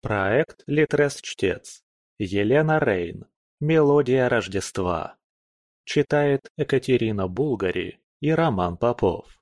Проект «Литрес-чтец». Елена Рейн. Мелодия Рождества. Читает Екатерина Булгари и Роман Попов.